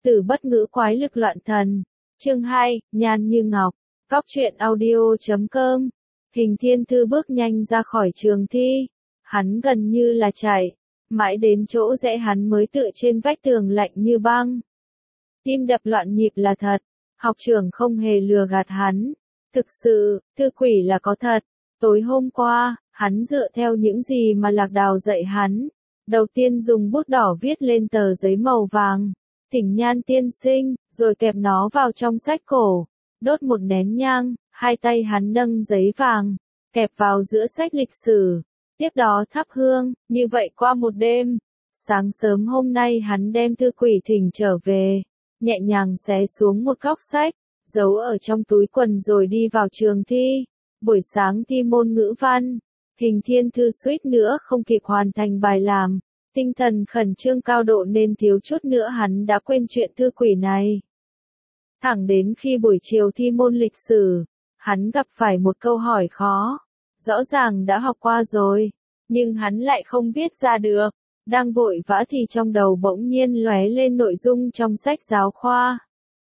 Từ bất ngữ quái lực loạn thần. Chương 2, Nhan như ngọc. Cóc truyện audio.com. Hình Thiên Thư bước nhanh ra khỏi trường thi. Hắn gần như là chạy. Mãi đến chỗ rẽ hắn mới tựa trên vách tường lạnh như băng. Tim đập loạn nhịp là thật. Học trưởng không hề lừa gạt hắn. Thực sự, thư quỷ là có thật. Tối hôm qua, hắn dựa theo những gì mà Lạc Đào dạy hắn. Đầu tiên dùng bút đỏ viết lên tờ giấy màu vàng. Thỉnh Nhan tiên sinh, rồi kẹp nó vào trong sách cổ. Đốt một nén nhang, hai tay hắn nâng giấy vàng, kẹp vào giữa sách lịch sử. Tiếp đó thắp hương, như vậy qua một đêm. Sáng sớm hôm nay hắn đem thư quỷ thỉnh trở về, nhẹ nhàng xé xuống một góc sách, giấu ở trong túi quần rồi đi vào trường thi. Buổi sáng thi môn ngữ văn, Hình Thiên Thư suýt nữa không kịp hoàn thành bài làm. Tinh thần khẩn trương cao độ nên thiếu chút nữa hắn đã quên chuyện thư quỷ này. Thẳng đến khi buổi chiều thi môn lịch sử, hắn gặp phải một câu hỏi khó. Rõ ràng đã học qua rồi, nhưng hắn lại không viết ra được. Đang vội vã thì trong đầu bỗng nhiên lóe lên nội dung trong sách giáo khoa.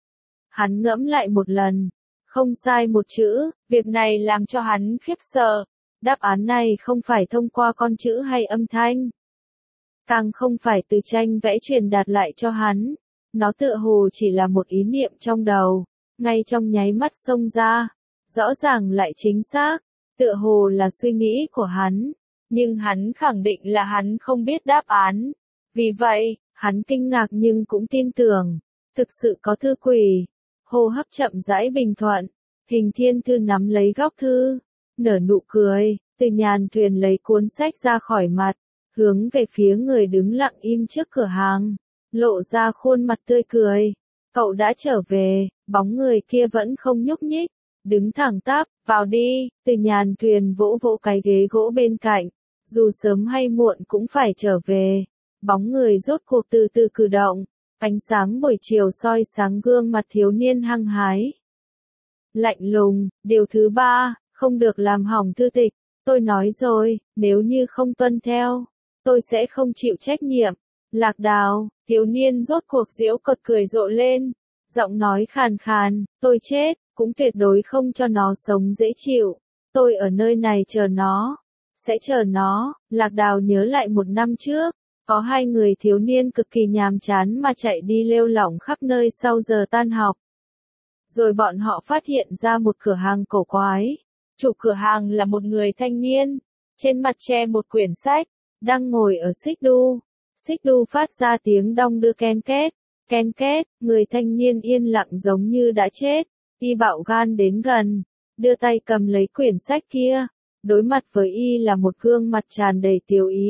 Hắn ngẫm lại một lần, không sai một chữ, việc này làm cho hắn khiếp sợ. Đáp án này không phải thông qua con chữ hay âm thanh. Càng không phải từ tranh vẽ truyền đạt lại cho hắn. Nó tựa hồ chỉ là một ý niệm trong đầu, ngay trong nháy mắt xông ra. Rõ ràng lại chính xác, tựa hồ là suy nghĩ của hắn. Nhưng hắn khẳng định là hắn không biết đáp án. Vì vậy, hắn kinh ngạc nhưng cũng tin tưởng. Thực sự có thư quỷ. Hô hấp chậm rãi bình thuận. Hình Thiên Thư nắm lấy góc thư, nở nụ cười, từ nhàn thuyền lấy cuốn sách ra khỏi mặt. Hướng về phía người đứng lặng im trước cửa hàng, lộ ra khuôn mặt tươi cười. Cậu đã trở về, bóng người kia vẫn không nhúc nhích, đứng thẳng tắp, vào đi. Từ nhàn thuyền vỗ vỗ cái ghế gỗ bên cạnh, dù sớm hay muộn cũng phải trở về. Bóng người rốt cuộc từ từ cử động, ánh sáng buổi chiều soi sáng gương mặt thiếu niên hăng hái. Lạnh lùng, điều thứ 3, không được làm hỏng thư tịch. Tôi nói rồi, nếu như không tuân theo, tôi sẽ không chịu trách nhiệm. Lạc Đào, thiếu niên rốt cuộc giễu cợt cười rộ lên, giọng nói khàn khàn, tôi chết, cũng tuyệt đối không cho nó sống dễ chịu. Tôi ở nơi này chờ nó, sẽ chờ nó. Lạc Đào nhớ lại một năm trước, có hai người thiếu niên cực kỳ nhàm chán mà chạy đi lêu lỏng khắp nơi sau giờ tan học. Rồi bọn họ phát hiện ra một cửa hàng cổ quái. Chủ cửa hàng là một người thanh niên, trên mặt che một quyển sách, đang ngồi ở xích đu. Xích đu phát ra tiếng đong đưa ken két, người thanh niên yên lặng giống như đã chết. Y bạo gan đến gần, đưa tay cầm lấy quyển sách kia. Đối mặt với Y là một gương mặt tràn đầy tiểu ý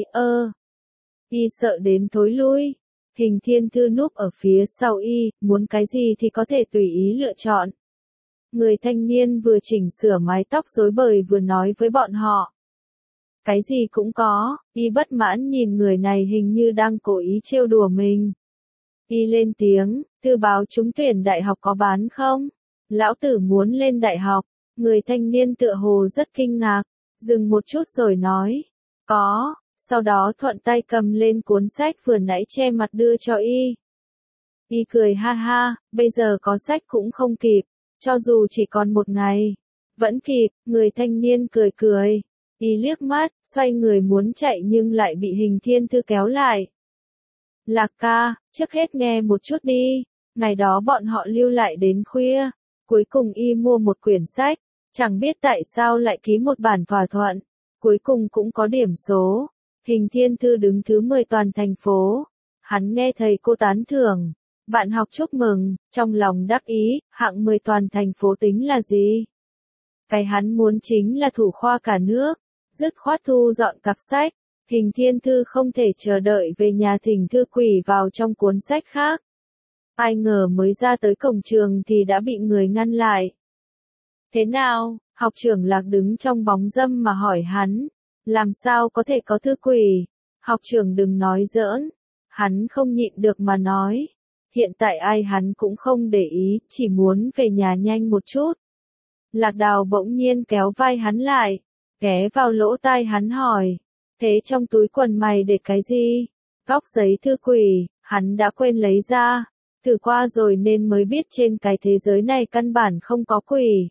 Y sợ đến thối lui. Hình Thiên Thư núp ở phía sau Y, muốn cái gì thì có thể tùy ý lựa chọn. Người thanh niên vừa chỉnh sửa mái tóc rối bời vừa nói với bọn họ. Cái gì cũng có. Y bất mãn nhìn người này hình như đang cố ý trêu đùa mình. Y lên tiếng, thư báo trúng tuyển đại học có bán không? Lão tử muốn lên đại học. Người thanh niên tựa hồ rất kinh ngạc, dừng một chút rồi nói, có. Sau đó thuận tay cầm lên cuốn sách vừa nãy che mặt đưa cho Y. Y cười ha ha, bây giờ có sách cũng không kịp, cho dù chỉ còn một ngày, vẫn kịp. Người thanh niên cười cười. Y liếc mắt, xoay người muốn chạy nhưng lại bị Hình Thiên Thư kéo lại. Lạc ca, trước hết nghe một chút đi. Ngày đó bọn họ lưu lại đến khuya. Cuối cùng Y mua một quyển sách. Chẳng biết tại sao lại ký một bản thỏa thuận. Cuối cùng cũng có điểm số. Hình Thiên Thư đứng thứ 10 toàn thành phố. Hắn nghe thầy cô tán thưởng. Bạn học chúc mừng, trong lòng đắc ý, hạng 10 toàn thành phố tính là gì? Cái hắn muốn chính là thủ khoa cả nước. Dứt khoát thu dọn cặp sách. Hình Thiên Thư không thể chờ đợi về nhà thỉnh thư quỷ vào trong cuốn sách khác. Ai ngờ mới ra tới cổng trường thì đã bị người ngăn lại. Thế nào? Học trưởng Lạc đứng trong bóng râm mà hỏi hắn. Làm sao có thể có thư quỷ? Học trưởng đừng nói giỡn. Hắn không nhịn được mà nói. Hiện tại ai hắn cũng không để ý, chỉ muốn về nhà nhanh một chút. Lạc Đào bỗng nhiên kéo vai hắn lại, ghé vào lỗ tai hắn hỏi. Thế trong túi quần mày để cái gì? Góc giấy thư quỷ, hắn đã quên lấy ra. Thử qua rồi nên mới biết trên cái thế giới này căn bản không có quỷ.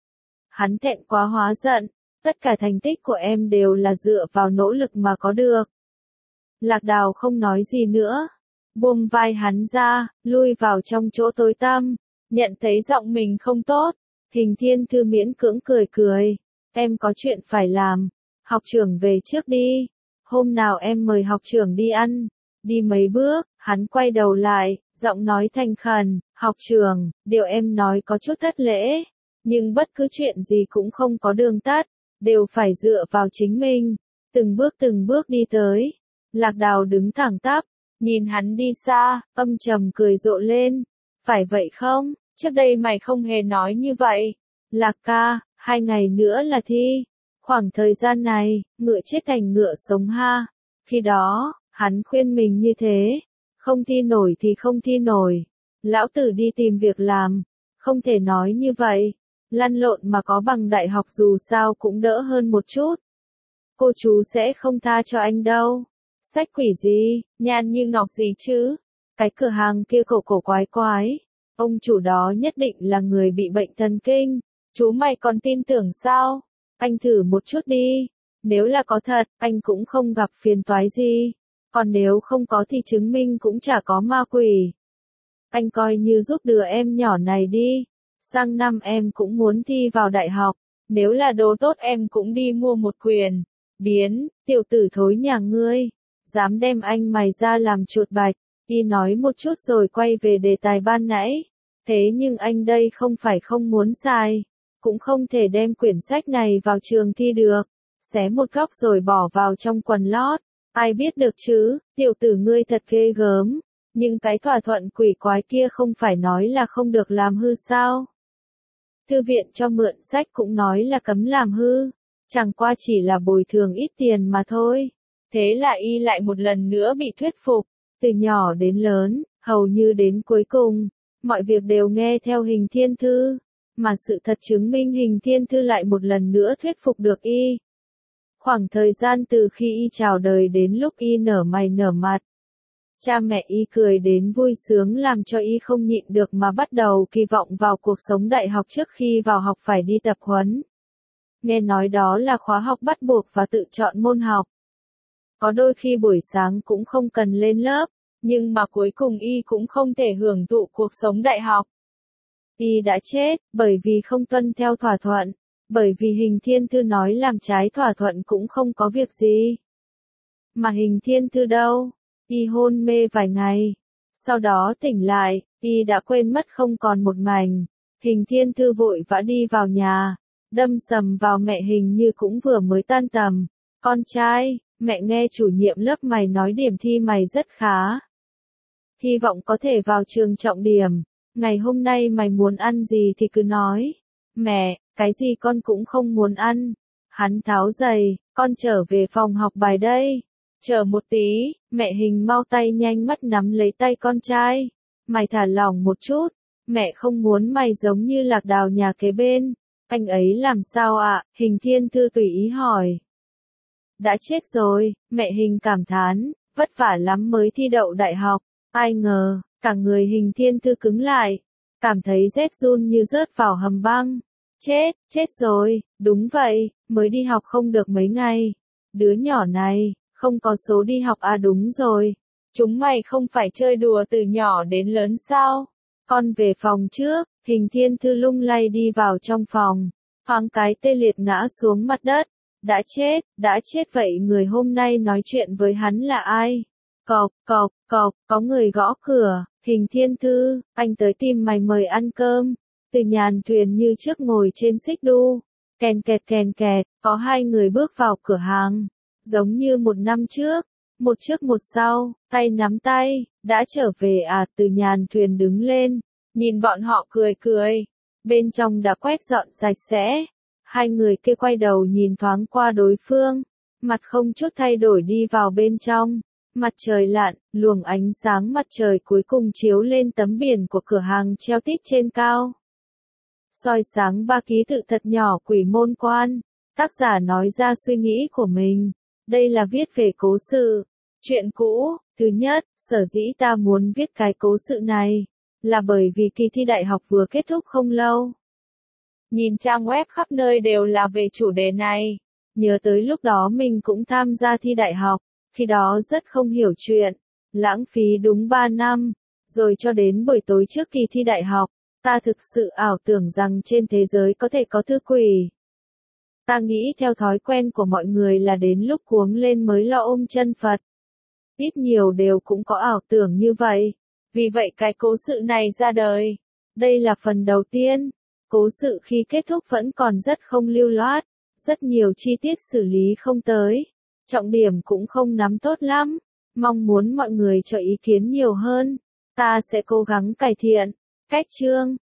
Hắn thẹn quá hóa giận, tất cả thành tích của em đều là dựa vào nỗ lực mà có được. Lạc Đào không nói gì nữa, buông vai hắn ra, lui vào trong chỗ tối tăm, nhận thấy giọng mình không tốt, Hình Thiên Thư miễn cưỡng cười cười, em có chuyện phải làm, học trưởng về trước đi, hôm nào em mời học trưởng đi ăn, đi mấy bước, hắn quay đầu lại, giọng nói thành khẩn, học trưởng, điều em nói có chút thất lễ, nhưng bất cứ chuyện gì cũng không có đường tắt, đều phải dựa vào chính mình, từng bước đi tới. Lạc Đào đứng thẳng tắp, nhìn hắn đi xa, âm trầm cười rộ lên. Phải vậy không? Trước đây mày không hề nói như vậy. Lạc ca, 2 ngày nữa là thi. Khoảng thời gian này, ngựa chết thành ngựa sống ha. Khi đó, hắn khuyên mình như thế. Không thi nổi thì không thi nổi. Lão tử đi tìm việc làm. Không thể nói như vậy. Lăn lộn mà có bằng đại học dù sao cũng đỡ hơn một chút. Cô chú sẽ không tha cho anh đâu. Sách quỷ gì, Nhan Như Ngọc gì chứ? Cái cửa hàng kia cổ cổ quái quái. Ông chủ đó nhất định là người bị bệnh thần kinh. Chú mày còn tin tưởng sao? Anh thử một chút đi. Nếu là có thật, anh cũng không gặp phiền toái gì. Còn nếu không có thì chứng minh cũng chả có ma quỷ. Anh coi như giúp đứa em nhỏ này đi. Sang năm em cũng muốn thi vào đại học. Nếu là đồ tốt em cũng đi mua một quyền. Biến, tiểu tử thối nhà ngươi. Dám đem anh mày ra làm chuột bạch, y nói một chút rồi quay về đề tài ban nãy. Thế nhưng anh đây không phải không muốn sai, cũng không thể đem quyển sách này vào trường thi được. Xé một góc rồi bỏ vào trong quần lót, ai biết được chứ, tiểu tử ngươi thật ghê gớm. Nhưng cái thỏa thuận quỷ quái kia không phải nói là không được làm hư sao? Thư viện cho mượn sách cũng nói là cấm làm hư, chẳng qua chỉ là bồi thường ít tiền mà thôi. Thế là y lại một lần nữa bị thuyết phục, từ nhỏ đến lớn, hầu như đến cuối cùng, mọi việc đều nghe theo Hình Thiên Thư, mà sự thật chứng minh Hình Thiên Thư lại một lần nữa thuyết phục được y. Khoảng thời gian từ khi y chào đời đến lúc y nở mày nở mặt, cha mẹ y cười đến vui sướng làm cho y không nhịn được mà bắt đầu kỳ vọng vào cuộc sống đại học trước khi vào học phải đi tập huấn. Nghe nói đó là khóa học bắt buộc và tự chọn môn học. Có đôi khi buổi sáng cũng không cần lên lớp, nhưng mà cuối cùng y cũng không thể hưởng thụ cuộc sống đại học. Y đã chết, bởi vì không tuân theo thỏa thuận, bởi vì Hình Thiên Thư nói làm trái thỏa thuận cũng không có việc gì. Mà Hình Thiên Thư đâu? Y hôn mê vài ngày. Sau đó tỉnh lại, y đã quên mất không còn một mảnh. Hình Thiên Thư vội vã đi vào nhà, đâm sầm vào mẹ Hình Như cũng vừa mới tan tầm. Con trai, mẹ nghe chủ nhiệm lớp mày nói điểm thi mày rất khá. Hy vọng có thể vào trường trọng điểm. Ngày hôm nay mày muốn ăn gì thì cứ nói. Mẹ, cái gì con cũng không muốn ăn. Hắn tháo giày, con trở về phòng học bài đây. Chờ một tí, mẹ Hình mau tay nhanh mắt nắm lấy tay con trai. Mày thả lỏng một chút, mẹ không muốn mày giống như Lạc Đào nhà kế bên. Anh ấy làm sao ạ? Hình Thiên Thư tùy ý hỏi. Đã chết rồi, mẹ Hình cảm thán, vất vả lắm mới thi đậu đại học. Ai ngờ, cả người Hình Thiên Thư cứng lại, cảm thấy rét run như rớt vào hầm băng. Chết rồi, đúng vậy, mới đi học không được mấy ngày. Đứa nhỏ này, không có số đi học à đúng rồi. Chúng mày không phải chơi đùa từ nhỏ đến lớn sao? Con về phòng trước, Hình Thiên Thư lung lay đi vào trong phòng. Thoáng cái tê liệt ngã xuống mặt đất. Đã chết vậy người hôm nay nói chuyện với hắn là ai? Cộc, có người gõ cửa. Hình Thiên Thư, anh tới tìm mày mời ăn cơm. Từ Nhàn Thuyền như trước ngồi trên xích đu. Kèn kẹt, có 2 người bước vào cửa hàng. Giống như một năm trước, một trước một sau, tay nắm tay, đã trở về à? Từ Nhàn Thuyền đứng lên, nhìn bọn họ cười. Bên trong đã quét dọn sạch sẽ. 2 người kia quay đầu nhìn thoáng qua đối phương, mặt không chút thay đổi đi vào bên trong. Mặt trời lặn, luồng ánh sáng mặt trời cuối cùng chiếu lên tấm biển của cửa hàng treo tít trên cao. Soi sáng 3 ký tự thật nhỏ Quỷ Môn Quan. Tác giả nói ra suy nghĩ của mình. Đây là viết về cố sự, chuyện cũ. Thứ nhất, sở dĩ ta muốn viết cái cố sự này, là bởi vì kỳ thi đại học vừa kết thúc không lâu. Nhìn trang web khắp nơi đều là về chủ đề này. Nhớ tới lúc đó mình cũng tham gia thi đại học, khi đó rất không hiểu chuyện, lãng phí đúng 3 năm, rồi cho đến buổi tối trước kỳ thi đại học, ta thực sự ảo tưởng rằng trên thế giới có thể có thư quỷ. Ta nghĩ theo thói quen của mọi người là đến lúc cuống lên mới lo ôm chân Phật. Ít nhiều đều cũng có ảo tưởng như vậy. Vì vậy cái cố sự này ra đời. Đây là phần đầu tiên. Cố sự khi kết thúc vẫn còn rất không lưu loát. Rất nhiều chi tiết xử lý không tới. Trọng điểm cũng không nắm tốt lắm. Mong muốn mọi người cho ý kiến nhiều hơn. Ta sẽ cố gắng cải thiện. Cách chương